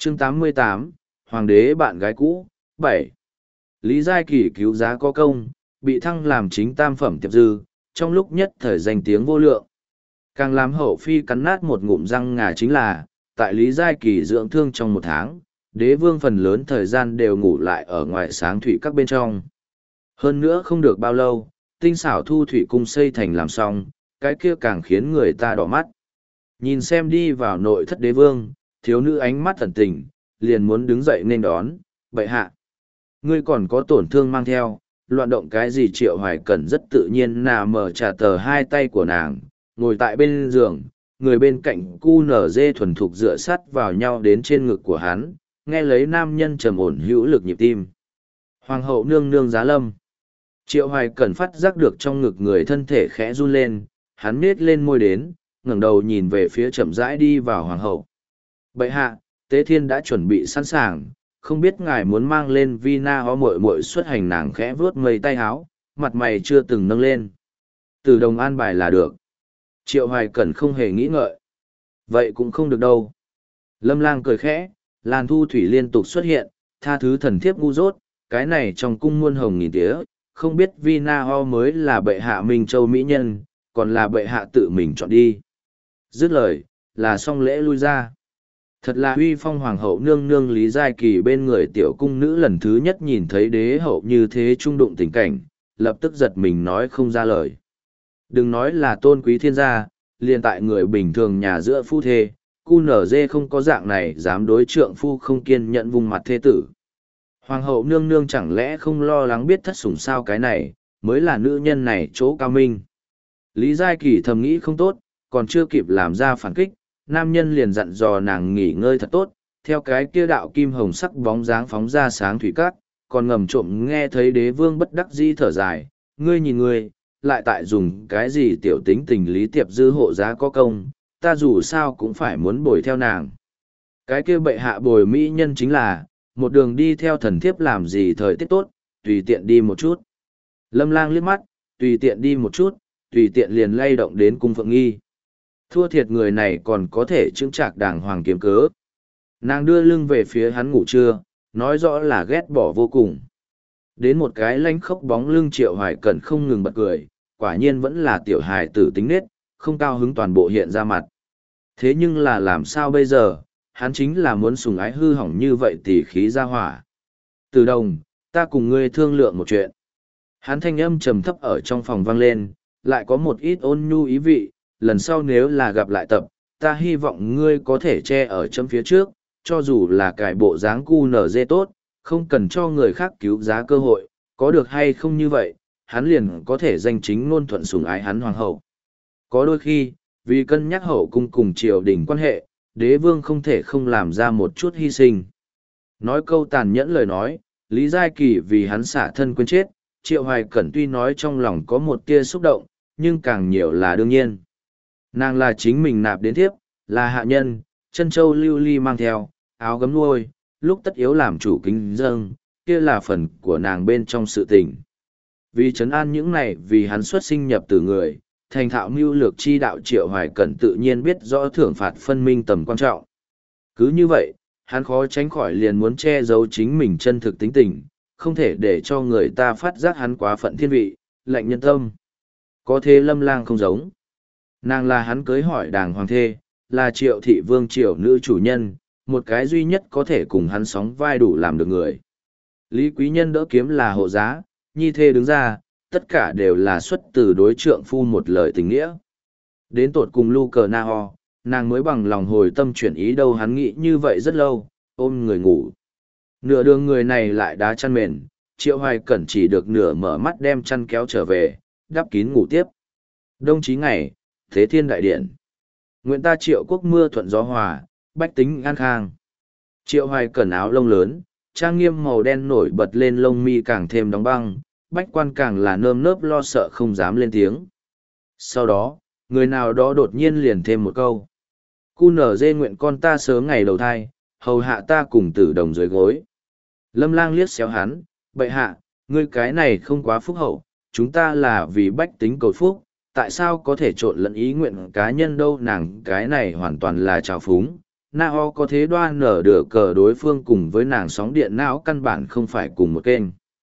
Chương 88, Hoàng đế bạn gái cũ, 7. Lý Giai Kỳ cứu giá có công, bị thăng làm chính tam phẩm tiệp dư, trong lúc nhất thời danh tiếng vô lượng. Càng làm hậu phi cắn nát một ngụm răng ngà chính là, tại Lý Giai Kỳ dưỡng thương trong một tháng, đế vương phần lớn thời gian đều ngủ lại ở ngoài sáng thủy các bên trong. Hơn nữa không được bao lâu, tinh xảo thu thủy cung xây thành làm xong, cái kia càng khiến người ta đỏ mắt. Nhìn xem đi vào nội thất đế vương, thiếu nữ ánh mắt thần tình, liền muốn đứng dậy nên đón, bệ hạ. Ngươi còn có tổn thương mang theo, loạn động cái gì Triệu Hoài Cẩn rất tự nhiên nà mở trả tờ hai tay của nàng, ngồi tại bên giường, người bên cạnh cu nở dê thuần thục dựa sát vào nhau đến trên ngực của hắn, nghe lấy nam nhân trầm ổn hữu lực nhịp tim. Hoàng hậu nương nương giá lâm. Triệu Hoài Cẩn phát giác được trong ngực người thân thể khẽ run lên, hắn nết lên môi đến, ngẩng đầu nhìn về phía chậm rãi đi vào hoàng hậu. Bệ hạ, Tế Thiên đã chuẩn bị sẵn sàng, không biết ngài muốn mang lên Vina ho muội muội xuất hành. Nàng khẽ vuốt mây tay háo, mặt mày chưa từng nâng lên. Từ đồng an bài là được. Triệu Hoài Cẩn không hề nghĩ ngợi. Vậy cũng không được đâu. Lâm Lang cười khẽ, làn thu thủy liên tục xuất hiện, tha thứ thần thiếp ngu dốt, cái này trong cung muôn hồng nghìn tía, không biết Vina ho mới là bệ hạ Minh Châu mỹ nhân, còn là bệ hạ tự mình chọn đi. Dứt lời, là xong lễ lui ra. Thật là huy phong hoàng hậu nương nương Lý Giai Kỳ bên người tiểu cung nữ lần thứ nhất nhìn thấy đế hậu như thế trung đụng tình cảnh, lập tức giật mình nói không ra lời. Đừng nói là tôn quý thiên gia, liền tại người bình thường nhà giữa phu thê, cu nở dê không có dạng này dám đối trượng phu không kiên nhận vùng mặt thê tử. Hoàng hậu nương nương chẳng lẽ không lo lắng biết thất sủng sao, cái này, mới là nữ nhân này chỗ cao minh. Lý Giai Kỳ thầm nghĩ không tốt, còn chưa kịp làm ra phản kích, nam nhân liền dặn dò nàng nghỉ ngơi thật tốt, theo cái kia đạo kim hồng sắc bóng dáng phóng ra sáng thủy cát, còn ngầm trộm nghe thấy đế vương bất đắc dĩ thở dài, ngươi nhìn ngươi, lại tại dùng cái gì tiểu tính tình Lý Tiệp Dư hộ giá có công, ta dù sao cũng phải muốn bồi theo nàng. Cái kia bệ hạ bồi mỹ nhân chính là, một đường đi theo thần thiếp làm gì thời tiết tốt, tùy tiện đi một chút. Lâm Lang liếc mắt, tùy tiện đi một chút, tùy tiện liền lay động đến cung Phượng Nghi. Thua thiệt người này còn có thể chững chạc đàng hoàng kiếm cớ. Nàng đưa lưng về phía hắn ngủ trưa, nói rõ là ghét bỏ vô cùng. Đến một cái lanh khốc bóng lưng Triệu Hoài Cẩn không ngừng bật cười, quả nhiên vẫn là tiểu hài tử tính nết, không cao hứng toàn bộ hiện ra mặt. Thế nhưng là làm sao bây giờ, hắn chính là muốn sủng ái hư hỏng như vậy tỉ khí ra hỏa. Từ đồng, ta cùng ngươi thương lượng một chuyện. Hắn thanh âm trầm thấp ở trong phòng vang lên, lại có một ít ôn nhu ý vị, lần sau nếu là gặp lại tập, ta hy vọng ngươi có thể che ở chấm phía trước, cho dù là cải bộ dáng cu nở dê tốt, không cần cho người khác cứu giá cơ hội, có được hay không như vậy, hắn liền có thể danh chính ngôn thuận sủng ái hắn hoàng hậu. Có đôi khi, vì cân nhắc hậu cung cùng triều đình quan hệ, đế vương không thể không làm ra một chút hy sinh. Nói câu tàn nhẫn lời nói, Lý Giai Kỳ vì hắn xả thân quên chết, Triệu Hoài Cẩn tuy nói trong lòng có một tia xúc động, nhưng càng nhiều là đương nhiên. Nàng là chính mình nạp đến thiếp, là hạ nhân, chân châu lưu ly mang theo, áo gấm nuôi, lúc tất yếu làm chủ kính dâng, kia là phần của nàng bên trong sự tình. Vì trấn an những này vì hắn xuất sinh nhập từ người, thành thạo mưu lược chi đạo Triệu Hoài Cẩn tự nhiên biết rõ thưởng phạt phân minh tầm quan trọng. Cứ như vậy, hắn khó tránh khỏi liền muốn che giấu chính mình chân thực tính tình, không thể để cho người ta phát giác hắn quá phận thiên vị, lạnh nhân tâm. Có thế Lâm Lang không giống. Nàng là hắn cưới hỏi đàng hoàng thê, là Triệu thị vương triều nữ chủ nhân, một cái duy nhất có thể cùng hắn sóng vai đủ làm được người. Lý Quý Nhân đỡ kiếm là hộ giá, nhi thê đứng ra, tất cả đều là xuất từ đối trượng phu một lời tình nghĩa. Đến tột cùng Lu Cờ Na Ho, nàng mới bằng lòng hồi tâm chuyển ý đâu, hắn nghĩ như vậy rất lâu, ôm người ngủ. Nửa đường người này lại đá chăn mền, Triệu Hoài Cẩn chỉ được nửa mở mắt đem chăn kéo trở về, đắp kín ngủ tiếp. Đông chí ngày, Thế Thiên Đại Điện. Nguyện ta Triệu quốc mưa thuận gió hòa, bách tính an khang. Triệu Hoài Cẩn áo lông lớn, trang nghiêm màu đen nổi bật lên, lông mi càng thêm đóng băng, bách quan càng là nơm nớp lo sợ không dám lên tiếng. Sau đó, người nào đó đột nhiên liền thêm một câu. Cu nở dê nguyện con ta sớm ngày đầu thai, hầu hạ ta cùng tử đồng dưới gối. Lâm Lang liếc xéo hắn, bệ hạ, ngươi cái này không quá phúc hậu, chúng ta là vì bách tính cầu phúc, tại sao có thể trộn lẫn ý nguyện cá nhân đâu, nàng cái này hoàn toàn là trào phúng, Na Ho có thế đoan nở được cờ đối phương cùng với nàng sóng điện não căn bản không phải cùng một kênh.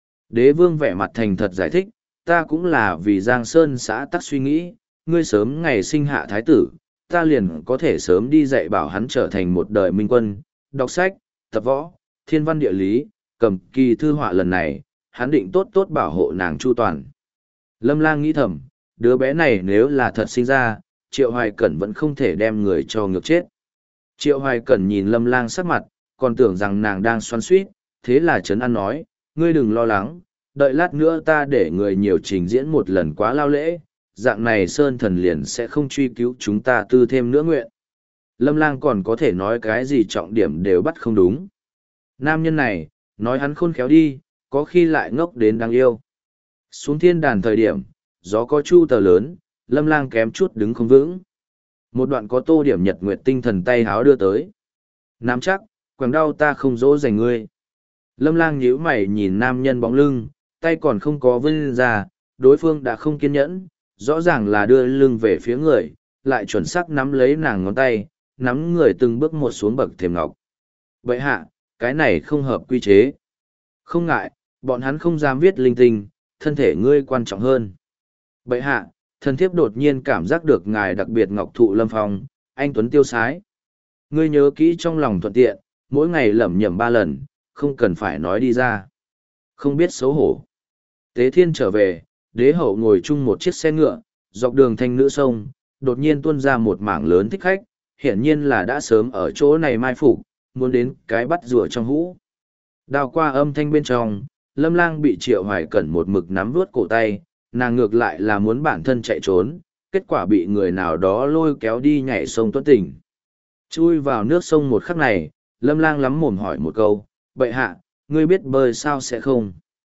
Đế vương vẻ mặt thành thật giải thích, ta cũng là vì Giang Sơn xã tắc suy nghĩ, ngươi sớm ngày sinh hạ thái tử, ta liền có thể sớm đi dạy bảo hắn trở thành một đời minh quân, đọc sách, tập võ, thiên văn địa lý, cầm kỳ thư họa lần này, hắn định tốt tốt bảo hộ nàng chu toàn. Lâm Lang nghĩ thầm, đứa bé này nếu là thật sinh ra, Triệu Hoài Cẩn vẫn không thể đem người cho ngược chết. Triệu Hoài Cẩn nhìn Lâm Lang sắc mặt, còn tưởng rằng nàng đang xoắn xuýt, thế là trấn an nói, ngươi đừng lo lắng, đợi lát nữa ta để người nhiều trình diễn một lần quá lao lễ, dạng này Sơn Thần liền sẽ không truy cứu chúng ta tư thêm nữa nguyện. Lâm Lang còn có thể nói cái gì trọng điểm đều bắt không đúng. Nam nhân này, nói hắn khôn khéo đi, có khi lại ngốc đến đáng yêu. Xuống thiên đàn thời điểm, gió có chu tờ lớn, Lâm Lang kém chút đứng không vững. Một đoạn có tô điểm nhật nguyệt tinh thần tay háo đưa tới. Nắm chắc, quàng đau ta không dỗ dành ngươi. Lâm Lang nhíu mày nhìn nam nhân bóng lưng, tay còn không có vươn ra, đối phương đã không kiên nhẫn, rõ ràng là đưa lưng về phía người, lại chuẩn xác nắm lấy nàng ngón tay, nắm người từng bước một xuống bậc thềm ngọc. Bệ hạ, cái này không hợp quy chế. Không ngại, bọn hắn không dám viết linh tinh, thân thể ngươi quan trọng hơn. Bệ hạ, thần thiếp đột nhiên cảm giác được ngài đặc biệt ngọc thụ lâm phong, anh tuấn tiêu sái. Ngươi nhớ kỹ trong lòng thuận tiện, mỗi ngày lẩm nhẩm 3 lần, không cần phải nói đi ra. Không biết xấu hổ. Tế Thiên trở về, đế hậu ngồi chung một chiếc xe ngựa, dọc đường thanh nữ sông, đột nhiên tuôn ra một mảng lớn thích khách, hiển nhiên là đã sớm ở chỗ này mai phục, muốn đến cái bắt rùa trong hũ. Đào qua âm thanh bên trong, Lâm Lang bị Triệu Hoài Cẩn một mực nắm vuốt cổ tay, nàng ngược lại là muốn bản thân chạy trốn, kết quả bị người nào đó lôi kéo đi nhảy sông tuấn tình. Chui vào nước sông một khắc này, Lâm Lang lắm mồm hỏi một câu, bệ hạ, ngươi biết bơi sao sẽ không?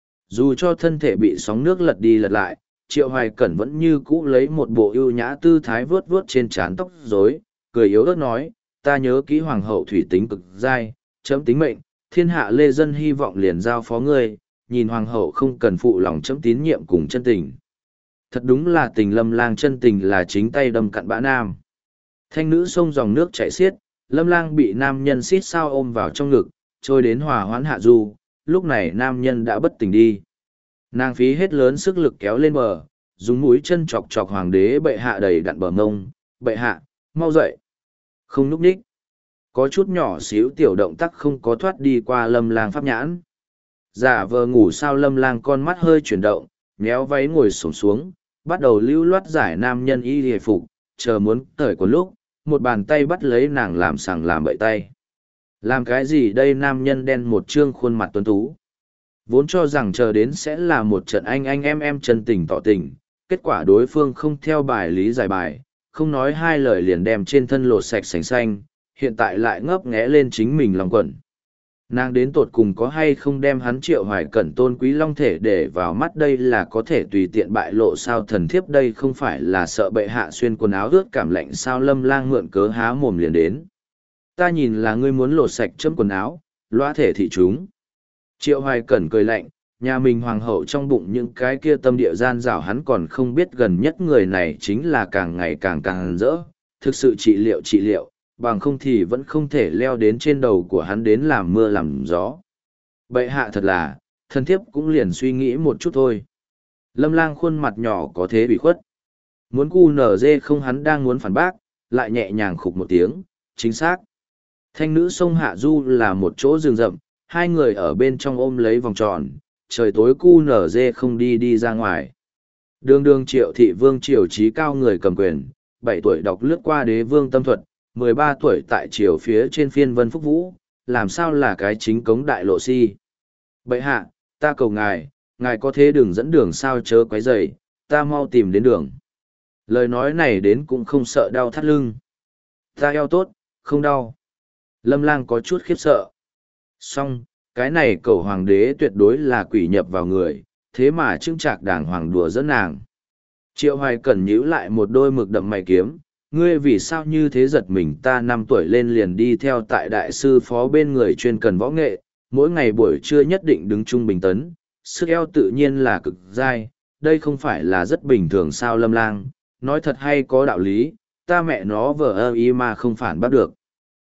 Dù cho thân thể bị sóng nước lật đi lật lại, Triệu Hoài Cẩn vẫn như cũ lấy một bộ ưu nhã tư thái vướt vướt trên trán tóc rối, cười yếu ớt nói, ta nhớ kỹ hoàng hậu thủy tính cực dai, chấm tính mệnh, thiên hạ lê dân hy vọng liền giao phó ngươi, nhìn hoàng hậu không cần phụ lòng chấm tín nhiệm cùng chân tình. Thật đúng là tình Lâm Lang chân tình là chính tay đâm cặn bã nam. Thanh nữ sông dòng nước chảy xiết, Lâm Lang bị nam nhân xít sao ôm vào trong ngực, trôi đến hòa hoãn hạ du, lúc này nam nhân đã bất tỉnh đi. Nàng phí hết lớn sức lực kéo lên bờ, dùng mũi chân chọc chọc hoàng đế bệ hạ đầy đặn bờ ngông, bệ hạ, mau dậy. Không núp đích. Có chút nhỏ xíu tiểu động tác không có thoát đi qua Lâm Lang pháp nhãn. Giả vờ ngủ sao Lâm Lang con mắt hơi chuyển động, méo váy ngồi xổm xuống, bắt đầu lưu loát giải nam nhân y hề phục, chờ muốn cởi của lúc, một bàn tay bắt lấy nàng làm sằng làm bậy tay. Làm cái gì đây nam nhân đen một trương khuôn mặt tuấn tú. Vốn cho rằng chờ đến sẽ là một trận anh em chân tình tỏ tình, kết quả đối phương không theo bài lý giải bài, không nói hai lời liền đem trên thân lột sạch sành xanh, hiện tại lại ngấp nghé lên chính mình lòng quẩn. Nàng đến tột cùng có hay không đem hắn Triệu Hoài Cẩn tôn quý long thể để vào mắt đây là có thể tùy tiện bại lộ sao thần thiếp đây không phải là sợ bệ hạ xuyên quần áo ướt cảm lạnh sao Lâm Lang mượn cớ há mồm liền đến. Ta nhìn là ngươi muốn lột sạch chấm quần áo, loa thể thị chúng. Triệu Hoài Cẩn cười lạnh, nhà mình hoàng hậu trong bụng những cái kia tâm địa gian rảo hắn còn không biết gần nhất người này chính là càng ngày càng rỡ, thực sự trị liệu, bằng không thì vẫn không thể leo đến trên đầu của hắn đến làm mưa làm gió. Bệ hạ thật là, thân thiếp cũng liền suy nghĩ một chút thôi. Lâm Lang khuôn mặt nhỏ có thế bị khuất. Muốn cu nở dê không hắn đang muốn phản bác, lại nhẹ nhàng khục một tiếng, chính xác. Thanh nữ sông Hạ Du là một chỗ rừng rậm, hai người ở bên trong ôm lấy vòng tròn, trời tối cu nở dê không đi ra ngoài. Đường Triệu thị vương triều trí cao người cầm quyền, 7 tuổi đọc lướt qua đế vương tâm thuật, 13 tuổi tại triều phía trên phiên vân phúc vũ, làm sao là cái chính cống đại lộ si. Bệ hạ, ta cầu ngài, ngài có thế đừng dẫn đường sao chớ quấy rầy, ta mau tìm đến đường. Lời nói này đến cũng không sợ đau thắt lưng. Ta eo tốt, không đau. Lâm Lang có chút khiếp sợ. Song, cái này cầu hoàng đế tuyệt đối là quỷ nhập vào người, thế mà trưng trạc đàng hoàng đùa dẫn nàng. Triệu Hoài Cẩn nhíu lại một đôi mực đậm mày kiếm, ngươi vì sao như thế giật mình ta 5 tuổi lên liền đi theo tại đại sư phó bên người chuyên cần võ nghệ, mỗi ngày buổi trưa nhất định đứng trung bình tấn, sức eo tự nhiên là cực dai, đây không phải là rất bình thường sao Lâm Lang, nói thật hay có đạo lý, ta mẹ nó vờ ơ y mà không phản bắt được.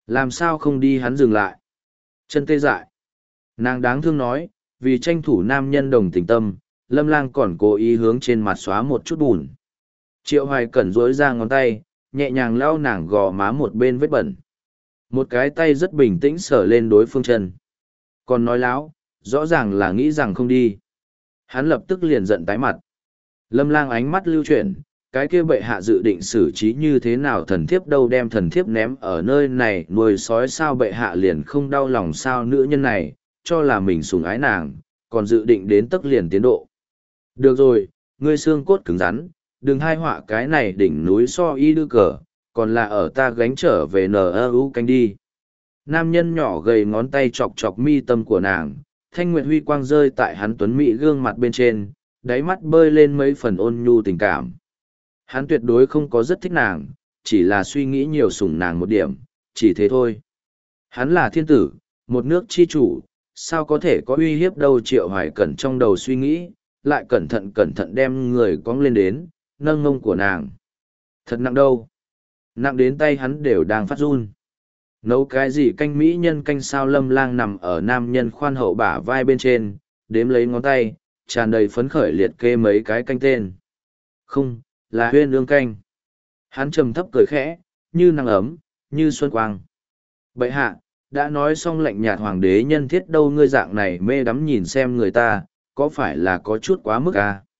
Làm sao không đi hắn dừng lại. Chân tê dại. Nàng đáng thương nói, vì tranh thủ nam nhân đồng tình tâm, Lâm Lang còn cố ý hướng trên mặt xóa một chút bùn. Triệu Hoài Cẩn duỗi ra ngón tay, nhẹ nhàng lau nàng gò má một bên vết bẩn. Một cái tay rất bình tĩnh sờ lên đối phương chân. Còn nói láo, rõ ràng là nghĩ rằng không đi. Hắn lập tức liền giận tái mặt. Lâm Lang ánh mắt lưu chuyển, cái kia bệ hạ dự định xử trí như thế nào thần thiếp đâu, đem thần thiếp ném ở nơi này nuôi sói sao, bệ hạ liền không đau lòng sao, nữ nhân này cho là mình sủng ái nàng, còn dự định đến tấc liền tiến độ. Được rồi, ngươi xương cốt cứng rắn, đừng hai họa cái này đỉnh núi so y đư cờ, còn là ở ta gánh trở về NU canh đi. Nam nhân nhỏ gầy ngón tay chọc chọc mi tâm của nàng, thanh nguyệt huy quang rơi tại hắn tuấn mỹ gương mặt bên trên, đáy mắt bơi lên mấy phần ôn nhu tình cảm. Hắn tuyệt đối không có rất thích nàng, chỉ là suy nghĩ nhiều sủng nàng một điểm, chỉ thế thôi. Hắn là thiên tử, một nước chi chủ, sao có thể có uy hiếp đâu. Triệu Hoài Cẩn trong đầu suy nghĩ, lại cẩn thận đem người cong lên đến, nâng ngông của nàng. Thật nặng đâu. Nặng đến tay hắn đều đang phát run. Nấu cái gì canh mỹ nhân canh sao. Lâm Lang nằm ở nam nhân khoan hậu bả vai bên trên, đếm lấy ngón tay, tràn đầy phấn khởi liệt kê mấy cái canh tên. Không, là huyên ương canh. Hắn trầm thấp cười khẽ, như nắng ấm, như xuân quang. Bệ hạ, đã nói xong lạnh nhạt hoàng đế nhân thiết đâu, ngươi dạng này mê đắm nhìn xem người ta, có phải là có chút quá mức à?